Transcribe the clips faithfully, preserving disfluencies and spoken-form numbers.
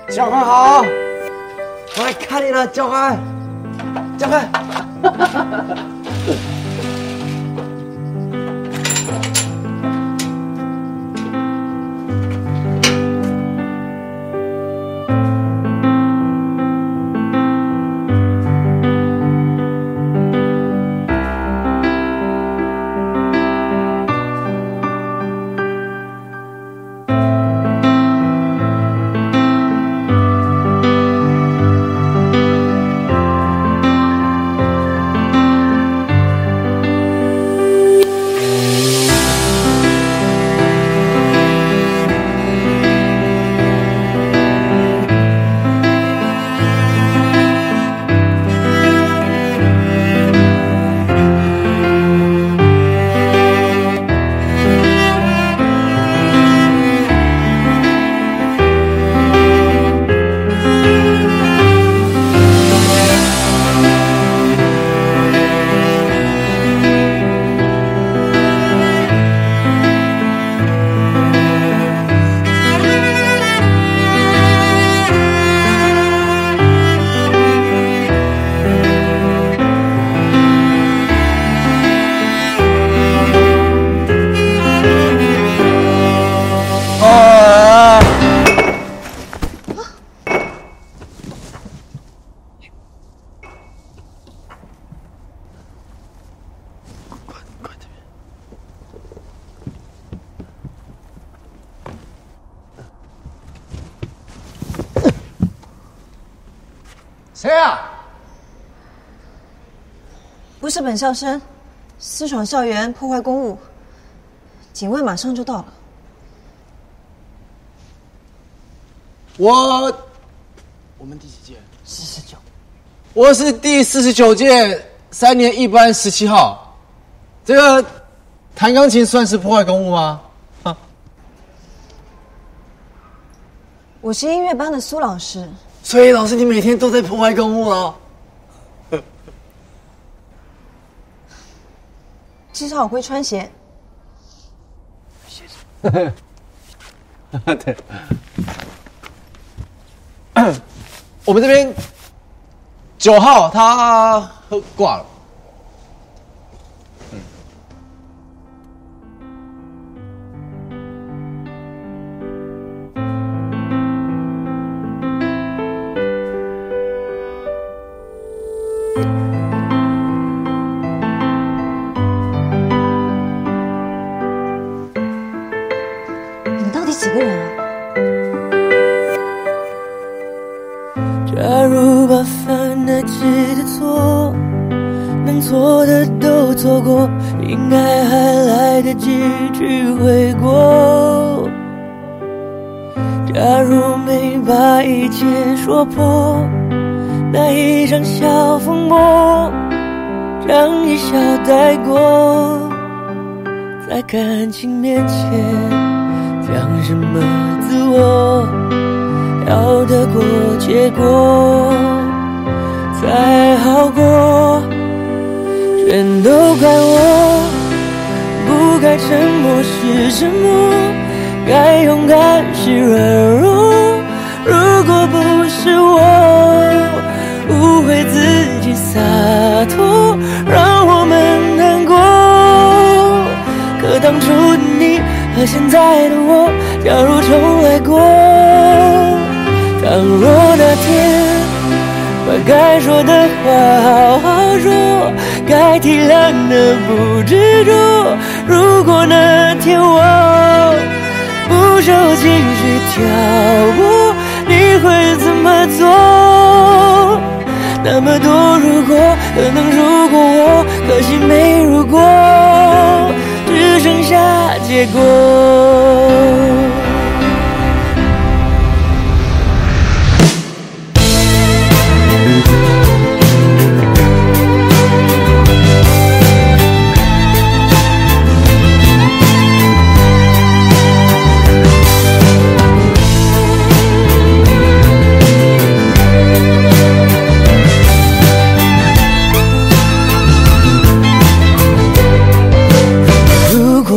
教官好，我来看你了，教官，教官。 谁啊？ 不是本校生，私闯校园破坏公务，警卫马上就到了。 我，我们第几届？ 四十九。 我是第四十九届三年一班十七号。这个弹钢琴算是破坏公务吗？啊？ 我是音乐班的苏老师。 所以老师，你每天都在破坏公务了。 至少我会穿鞋。 对。我们这边九号他喝挂了。嗯。 你到底几个人啊？ 假如把犯得起的错，能错的都错过，应该还来得及去悔过。假如没把一切说破，那一场小风波，让一笑带过，在感情面前讲什么自我，要得过且过才好过，全都怪我，不该沉默是沉默，该勇敢是软弱。如果不是我误会自己洒脱，让我们难过，可当初的你和现在的我，假如重来过，倘若那天把该说的话好好说，该体谅的不执着，如果那天我不受情绪挑拨，你会怎么做？那么多如果，可能如果我，可惜没如果，只剩下结果。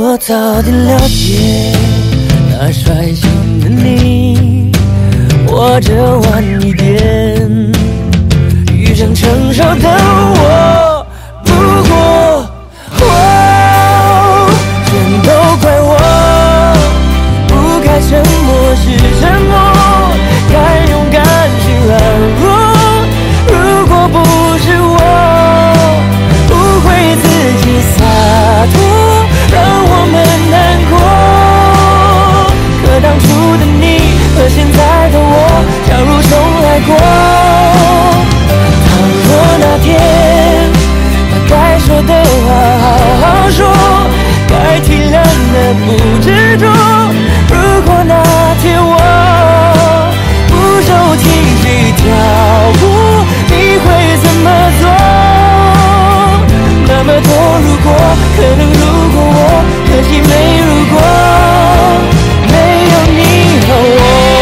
早点了解那率性的你，我或者晚一点，遇上成熟的我。不过，哦，全都怪我，不该沉默是沉默，该勇敢是软弱。如果不是我，不会自己洒脱，让我们难过。可当初的你和现在的我，假如重来过，倘若那天把该说的话好好说，该体谅的不执着。如果那天我不受情绪挑拨，你会怎么做？那么多如果，可能如果我，可惜没如果，没有你和我。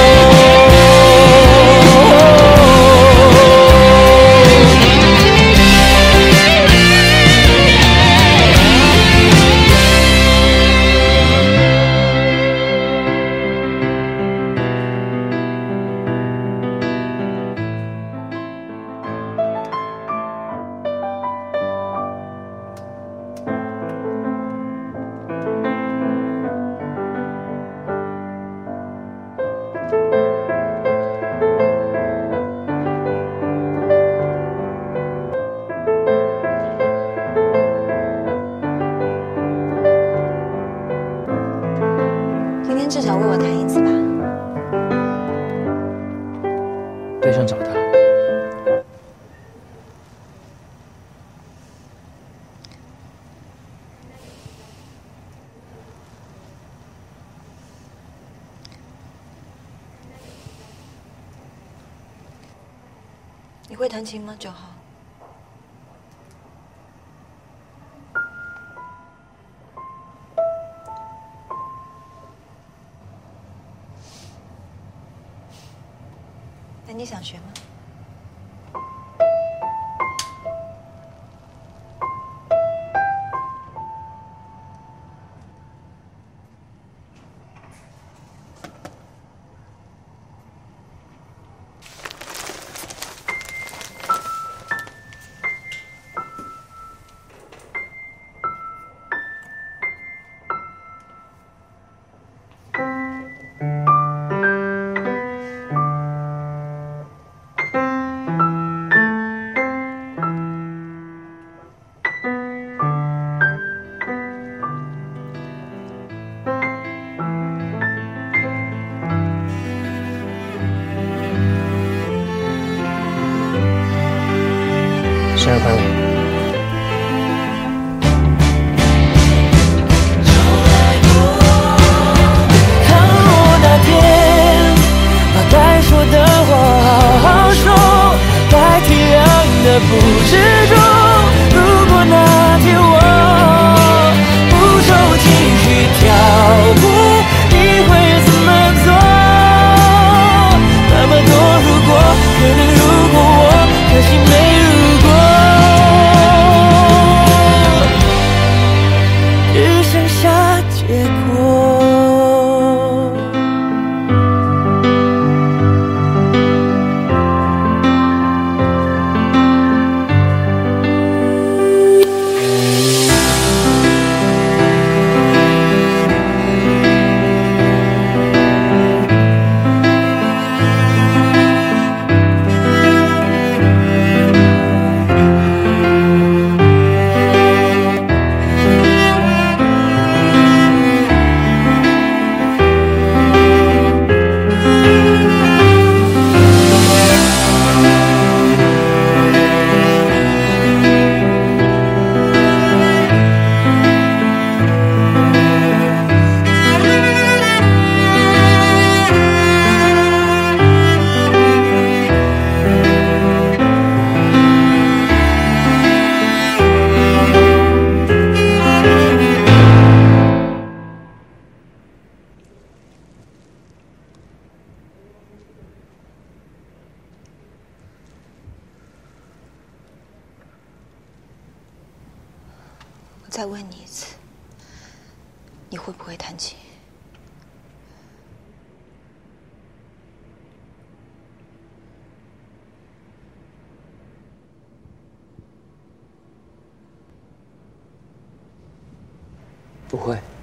至少为我弹一次吧。 对象找他。 你会弹琴吗，九号？那你想学吗？ 生日快乐！ 倘若那天把该说的话好好说，该体谅的不执着。如果那天我不受情绪挑拨，你会怎么做？那么多如果，可能如果我，可惜没如果。只剩下结果。我再问你一次，你会不会弹琴？ 不会。